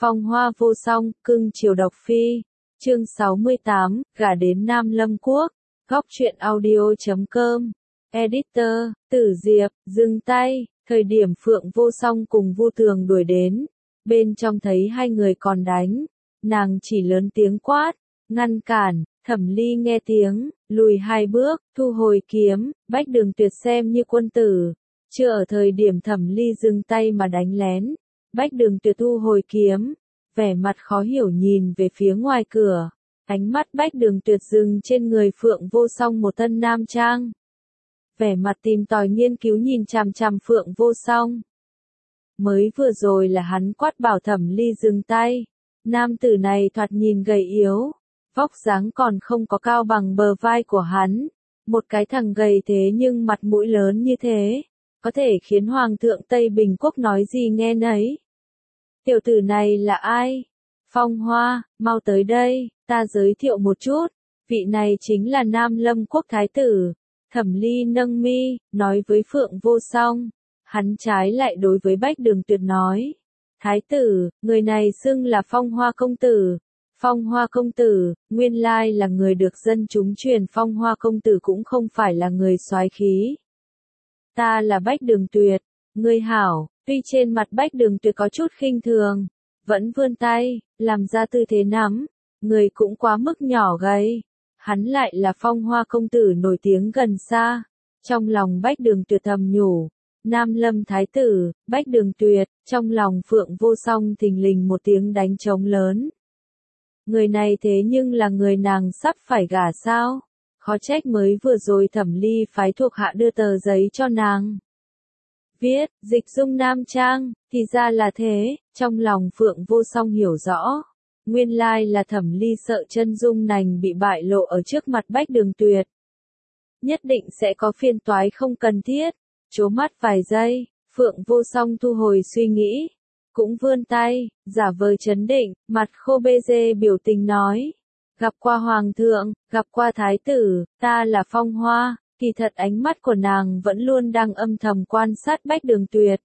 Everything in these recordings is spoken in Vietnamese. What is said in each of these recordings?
Phong hoa vô song, cưng chiều độc phi. Chương 68, gả đến Nam Lâm Quốc. Góc truyện audio.com. Editor, Tử Diệp, dừng tay. Thời điểm Phượng Vô Song cùng Vu Tường đuổi đến, bên trong thấy hai người còn đánh, nàng chỉ lớn tiếng quát, ngăn cản. Thẩm Ly nghe tiếng, lùi hai bước, thu hồi kiếm. Bách Đường Tuyệt xem như quân tử, chưa ở thời điểm Thẩm Ly dừng tay mà đánh lén. Bách Đường Tuyệt thu hồi kiếm, vẻ mặt khó hiểu nhìn về phía ngoài cửa. Ánh mắt Bách Đường Tuyệt dừng trên người Phượng Vô Song một thân nam trang. Vẻ mặt tìm tòi nghiên cứu nhìn chằm chằm Phượng Vô Song. Mới vừa rồi là hắn quát bảo Thẩm Ly dừng tay. Nam tử này thoạt nhìn gầy yếu, vóc dáng còn không có cao bằng bờ vai của hắn. Một cái thằng gầy thế nhưng mặt mũi lớn như thế, có thể khiến Hoàng thượng Tây Bình Quốc nói gì nghe nấy. Tiểu tử này là ai? Phong Hoa, mau tới đây, ta giới thiệu một chút. Vị này chính là Nam Lâm Quốc Thái tử. Thẩm Ly nâng mi, nói với Phượng Vô Song. Hắn trái lại đối với Bách Đường Tuyệt nói. Thái tử, người này xưng là Phong Hoa công tử. Phong Hoa công tử, nguyên lai là người được dân chúng truyền. Phong Hoa công tử cũng không phải là người soái khí. Ta là Bách Đường Tuyệt, ngươi hảo. Tuy trên mặt Bách Đường Tuyệt có chút khinh thường, vẫn vươn tay, làm ra tư thế nắm. Người cũng quá mức nhỏ gầy. Hắn lại là Phong Hoa công tử nổi tiếng gần xa. Trong lòng Bách Đường Tuyệt thầm nhủ. Nam Lâm Thái tử, Bách Đường Tuyệt. Trong lòng Phượng Vô Song thình lình một tiếng đánh trống lớn. Người này thế nhưng là người nàng sắp phải gả sao? Khó trách mới vừa rồi Thẩm Ly phái thuộc hạ đưa tờ giấy cho nàng. Viết, dịch dung nam trang, thì ra là thế. Trong lòng Phượng Vô Song hiểu rõ. Nguyên lai là Thẩm Ly sợ chân dung nành bị bại lộ ở trước mặt Bách Đường Tuyệt. Nhất định sẽ có phiền toái không cần thiết. Chố mắt vài giây, Phượng Vô Song thu hồi suy nghĩ. Cũng vươn tay, giả vờ trấn định, mặt khô bê dê biểu tình nói. Gặp qua Hoàng thượng, gặp qua Thái tử, ta là Phong Hoa. Kỳ thật ánh mắt của nàng vẫn luôn đang âm thầm quan sát Bách Đường Tuyệt.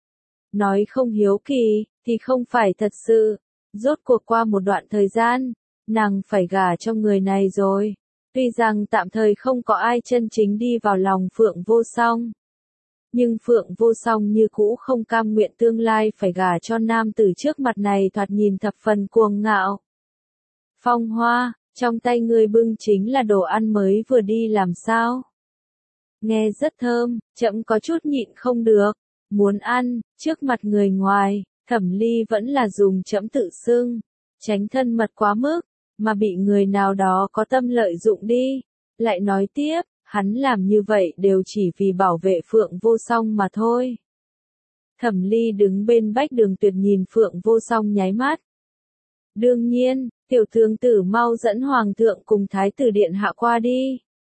Nói không hiếu kỳ, thì không phải thật sự. Rốt cuộc qua một đoạn thời gian, nàng phải gả cho người này rồi. Tuy rằng tạm thời không có ai chân chính đi vào lòng Phượng Vô Song. Nhưng Phượng Vô Song như cũ không cam nguyện tương lai phải gả cho nam tử trước mặt này thoạt nhìn thập phần cuồng ngạo. Phong Hoa, trong tay ngươi bưng chính là đồ ăn mới vừa đi làm sao? Nghe rất thơm, chậm có chút nhịn không được. Muốn ăn, trước mặt người ngoài, Thẩm Ly vẫn là dùng chậm tự xưng. Tránh thân mật quá mức, mà bị người nào đó có tâm lợi dụng đi. Lại nói tiếp, hắn làm như vậy đều chỉ vì bảo vệ Phượng Vô Song mà thôi. Thẩm Ly đứng bên Bách Đường Tuyệt nhìn Phượng Vô Song nháy mắt. Đương nhiên, tiểu thương tử mau dẫn Hoàng thượng cùng Thái tử điện hạ qua đi.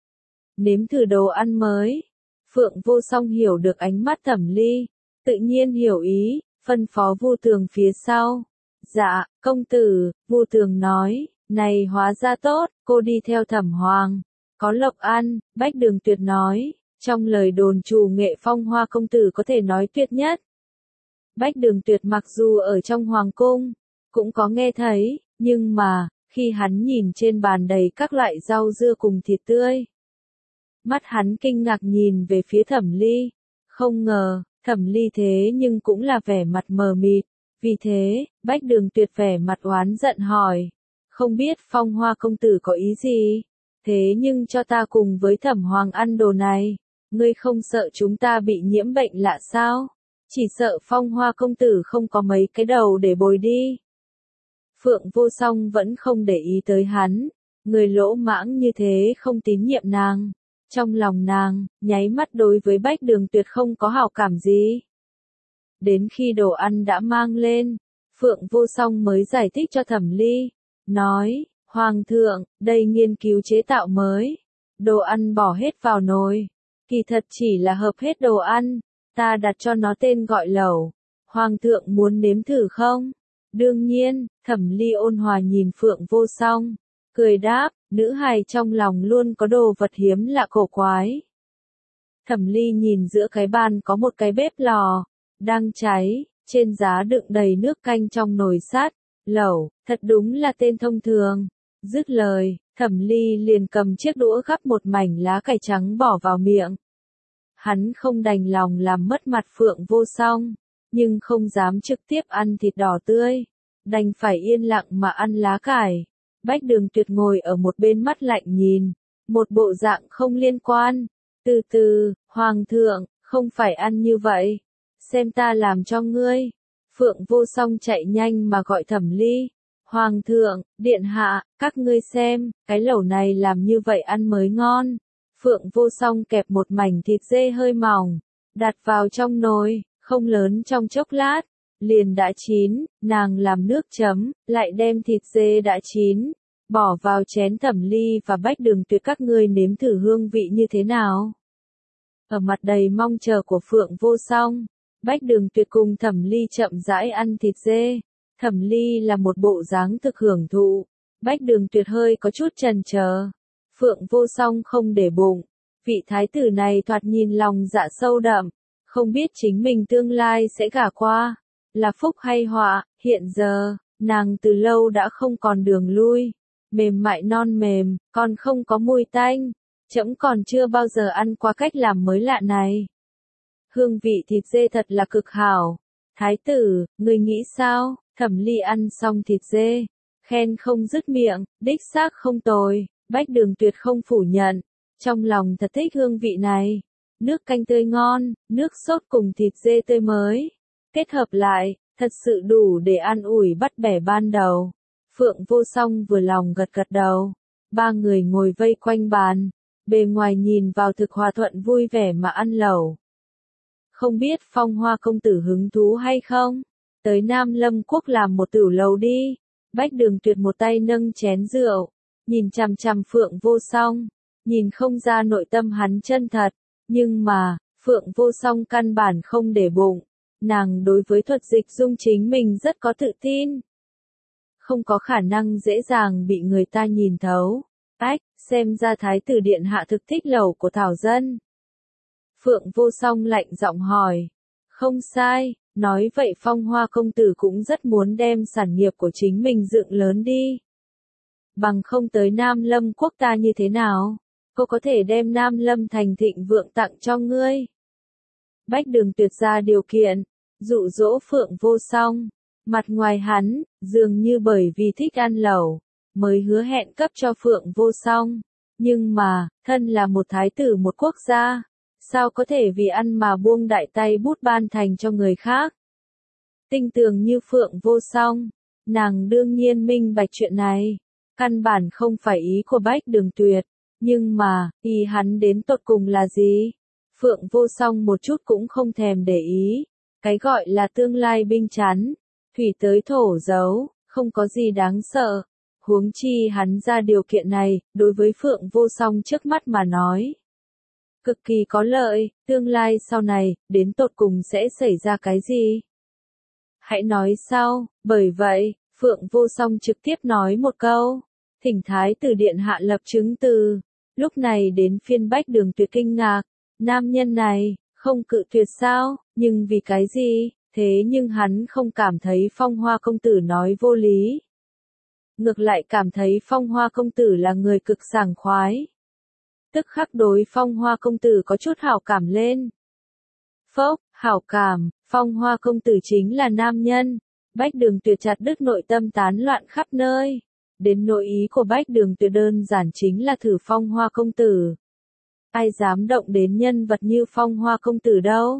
Nếm thử đồ ăn mới. Phượng Vô Song hiểu được ánh mắt Thẩm Ly, tự nhiên hiểu ý, phân phó Vu Tường phía sau. Dạ, công tử, Vu Tường nói, này hóa ra tốt, cô đi theo Thẩm Hoàng. Có lộc ăn, Bách Đường Tuyệt nói, trong lời đồn trù nghệ Phong Hoa công tử có thể nói tuyệt nhất. Bách Đường Tuyệt mặc dù ở trong Hoàng cung, cũng có nghe thấy, nhưng mà, khi hắn nhìn trên bàn đầy các loại rau dưa cùng thịt tươi. Mắt hắn kinh ngạc nhìn về phía Thẩm Ly, không ngờ, Thẩm Ly thế nhưng cũng là vẻ mặt mờ mịt, vì thế, Bách Đường Tuyệt vẻ mặt oán giận hỏi, không biết Phong Hoa công tử có ý gì, thế nhưng cho ta cùng với Thẩm Hoàng ăn đồ này, ngươi không sợ chúng ta bị nhiễm bệnh lạ sao, chỉ sợ Phong Hoa công tử không có mấy cái đầu để bồi đi. Phượng Vô Song vẫn không để ý tới hắn, người lỗ mãng như thế không tín nhiệm nàng. Trong lòng nàng, nháy mắt đối với Bách Đường Tuyệt không có hảo cảm gì. Đến khi đồ ăn đã mang lên, Phượng Vô Song mới giải thích cho Thẩm Ly, nói, Hoàng thượng, đây nghiên cứu chế tạo mới, đồ ăn bỏ hết vào nồi, kỳ thật chỉ là hợp hết đồ ăn, ta đặt cho nó tên gọi lẩu, Hoàng thượng muốn nếm thử không? Đương nhiên, Thẩm Ly ôn hòa nhìn Phượng Vô Song, cười đáp, nữ hài trong lòng luôn có đồ vật hiếm lạ cổ quái. Thẩm Ly nhìn giữa cái bàn có một cái bếp lò, đang cháy, trên giá đựng đầy nước canh trong nồi sắt. Lẩu, thật đúng là tên thông thường. Dứt lời, Thẩm Ly liền cầm chiếc đũa gắp một mảnh lá cải trắng bỏ vào miệng. Hắn không đành lòng làm mất mặt Phượng Vô Song, nhưng không dám trực tiếp ăn thịt đỏ tươi, đành phải yên lặng mà ăn lá cải. Bách Đường Tuyệt ngồi ở một bên mắt lạnh nhìn, một bộ dạng không liên quan. Từ từ, Hoàng thượng, không phải ăn như vậy, xem ta làm cho ngươi. Phượng Vô Song chạy nhanh mà gọi Thẩm Ly. Hoàng thượng, điện hạ, các ngươi xem, cái lẩu này làm như vậy ăn mới ngon. Phượng Vô Song kẹp một mảnh thịt dê hơi mỏng, đặt vào trong nồi, không lớn trong chốc lát, liền đã chín, nàng làm nước chấm, lại đem thịt dê đã chín, bỏ vào chén. Thẩm Ly và Bách Đường Tuyệt, các ngươi nếm thử hương vị như thế nào. Ở mặt đầy mong chờ của Phượng Vô Song, Bách Đường Tuyệt cùng Thẩm Ly chậm rãi ăn thịt dê. Thẩm Ly là một bộ dáng thực hưởng thụ, Bách Đường Tuyệt hơi có chút chần chờ. Phượng Vô Song không để bụng, vị thái tử này thoạt nhìn lòng dạ sâu đậm, không biết chính mình tương lai sẽ gả qua, là phúc hay họa. Hiện giờ, nàng từ lâu đã không còn đường lui, mềm mại non mềm, còn không có mùi tanh, trẫm còn chưa bao giờ ăn qua cách làm mới lạ này. Hương vị thịt dê thật là cực hảo. Thái tử, người nghĩ sao? Thẩm Ly ăn xong thịt dê, khen không dứt miệng, đích xác không tồi. Bách Đường Tuyệt không phủ nhận, trong lòng thật thích hương vị này. Nước canh tươi ngon, nước sốt cùng thịt dê tươi mới, kết hợp lại, thật sự đủ để an ủi bắt bẻ ban đầu. Phượng Vô Song vừa lòng gật gật đầu. Ba người ngồi vây quanh bàn, bề ngoài nhìn vào thực hòa thuận vui vẻ mà ăn lẩu. Không biết Phong Hoa công tử hứng thú hay không? Tới Nam Lâm Quốc làm một tửu lầu đi. Bách Đường Tuyệt một tay nâng chén rượu, nhìn chằm chằm Phượng Vô Song, nhìn không ra nội tâm hắn chân thật, nhưng mà, Phượng Vô Song căn bản không để bụng, nàng đối với thuật dịch dung chính mình rất có tự tin. Không có khả năng dễ dàng bị người ta nhìn thấu. Ách, xem ra thái tử điện hạ thực thích lẩu của Thảo Dân. Phượng Vô Song lạnh giọng hỏi. Không sai, nói vậy Phong Hoa công tử cũng rất muốn đem sản nghiệp của chính mình dựng lớn đi. Bằng không tới Nam Lâm Quốc ta như thế nào? Cô có thể đem Nam Lâm thành thịnh vượng tặng cho ngươi. Bách Đường Tuyệt ra điều kiện, dụ dỗ Phượng Vô Song. Mặt ngoài hắn, dường như bởi vì thích ăn lẩu, mới hứa hẹn cấp cho Phượng Vô Song. Nhưng mà, thân là một thái tử một quốc gia, sao có thể vì ăn mà buông đại tay bút ban thành cho người khác? Tinh tường như Phượng Vô Song, nàng đương nhiên minh bạch chuyện này. Căn bản không phải ý của Bách Đường Tuyệt, nhưng mà, ý hắn đến tột cùng là gì? Phượng Vô Song một chút cũng không thèm để ý. Cái gọi là tương lai binh chắn, thủy tới thổ giấu, không có gì đáng sợ. Huống chi hắn ra điều kiện này, đối với Phượng Vô Song trước mắt mà nói. Cực kỳ có lợi, tương lai sau này, đến tột cùng sẽ xảy ra cái gì? Hãy nói sau, bởi vậy, Phượng Vô Song trực tiếp nói một câu. Thỉnh thái tử điện hạ lập chứng từ. Lúc này đến phiên Bách Đường Tuyệt kinh ngạc. Nam nhân này, không cự tuyệt sao, nhưng vì cái gì? Thế nhưng hắn không cảm thấy Phong Hoa công tử nói vô lý. Ngược lại cảm thấy Phong Hoa công tử là người cực sảng khoái. Tức khắc đối Phong Hoa công tử có chút hảo cảm lên. Phốc, hảo cảm, Phong Hoa công tử chính là nam nhân. Bách Đường Tuyệt chặt đứt nội tâm tán loạn khắp nơi. Đến nội ý của Bách Đường Tuyệt đơn giản chính là thử Phong Hoa công tử. Ai dám động đến nhân vật như Phong Hoa công tử đâu?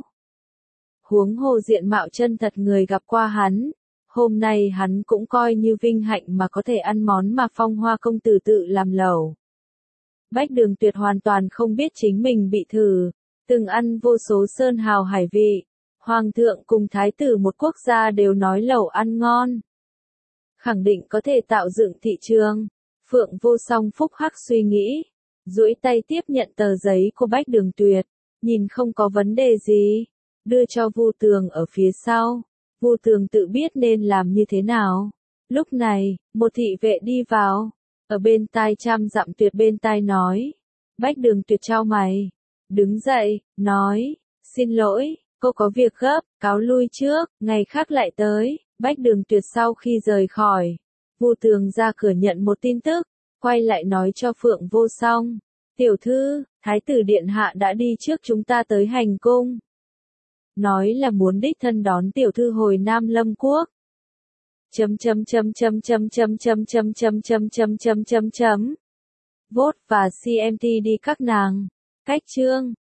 Huống hồ diện mạo chân thật người gặp qua hắn. Hôm nay hắn cũng coi như vinh hạnh mà có thể ăn món mà Phong Hoa công tử tự làm lẩu. Bách Đường Tuyệt hoàn toàn không biết chính mình bị thử, từng ăn vô số sơn hào hải vị. Hoàng thượng cùng thái tử một quốc gia đều nói lẩu ăn ngon. Khẳng định có thể tạo dựng thị trường. Phượng Vô Song phúc hắc suy nghĩ, duỗi tay tiếp nhận tờ giấy của Bách Đường Tuyệt, nhìn không có vấn đề gì, đưa cho Vu Tường ở phía sau. Vu Tường tự biết nên làm như thế nào. Lúc này, một thị vệ đi vào, ở bên tai trăm dặm tuyệt bên tai nói. Bách Đường Tuyệt chau mày, đứng dậy, nói, xin lỗi, cô có việc gấp, cáo lui trước, ngày khác lại tới. Bách Đường Tuyệt sau khi rời khỏi, Vu Tường ra cửa nhận một tin tức, quay lại nói cho Phượng Vô Song. Tiểu thư, Thái tử Điện Hạ đã đi trước chúng ta tới hành cung. Nói là muốn đích thân đón tiểu thư hồi Nam Lâm Quốc. Vote và CMT đi các nàng. Cách chương